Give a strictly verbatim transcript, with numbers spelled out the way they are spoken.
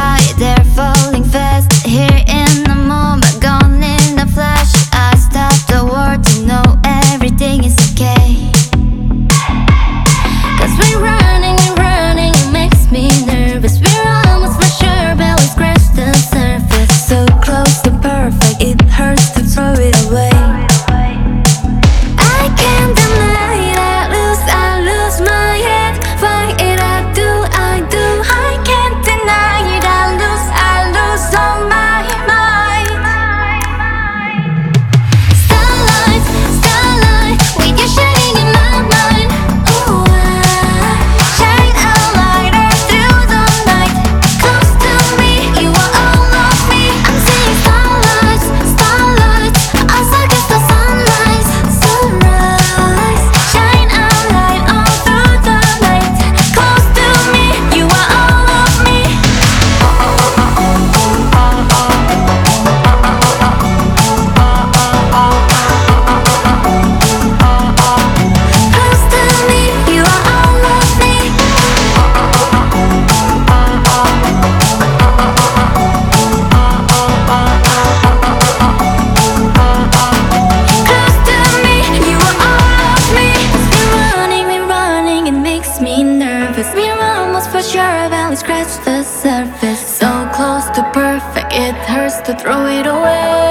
why they're falling fast. Here in the moment, gone in a flash. I stop the world to know everything is okay. Cause we're running, we're running, it makes me nervous. We're almost for sure, but we scratch the surface. So close to perfect, it hurts to throw it away. I can't deny it, I lose, I lose my head. Fight it, I do, I do. I can't deny it, I lose, I lose all my mind. Starlight, starlight, with you shining in my mind. Ooh, I shine a light through the night. Close to me, you are all of me. I'm seeing starlights, starlights. Eyes against the sunrise, sunrise. Shine a light all through the night. Close to me, you are all of me. Close to me, you are all of me. Close to me, you are all of me. We're running, we're running, it makes me nervous. We're almost for sure, but we scratch the surface. So close to perfect, it hurts to throw it away.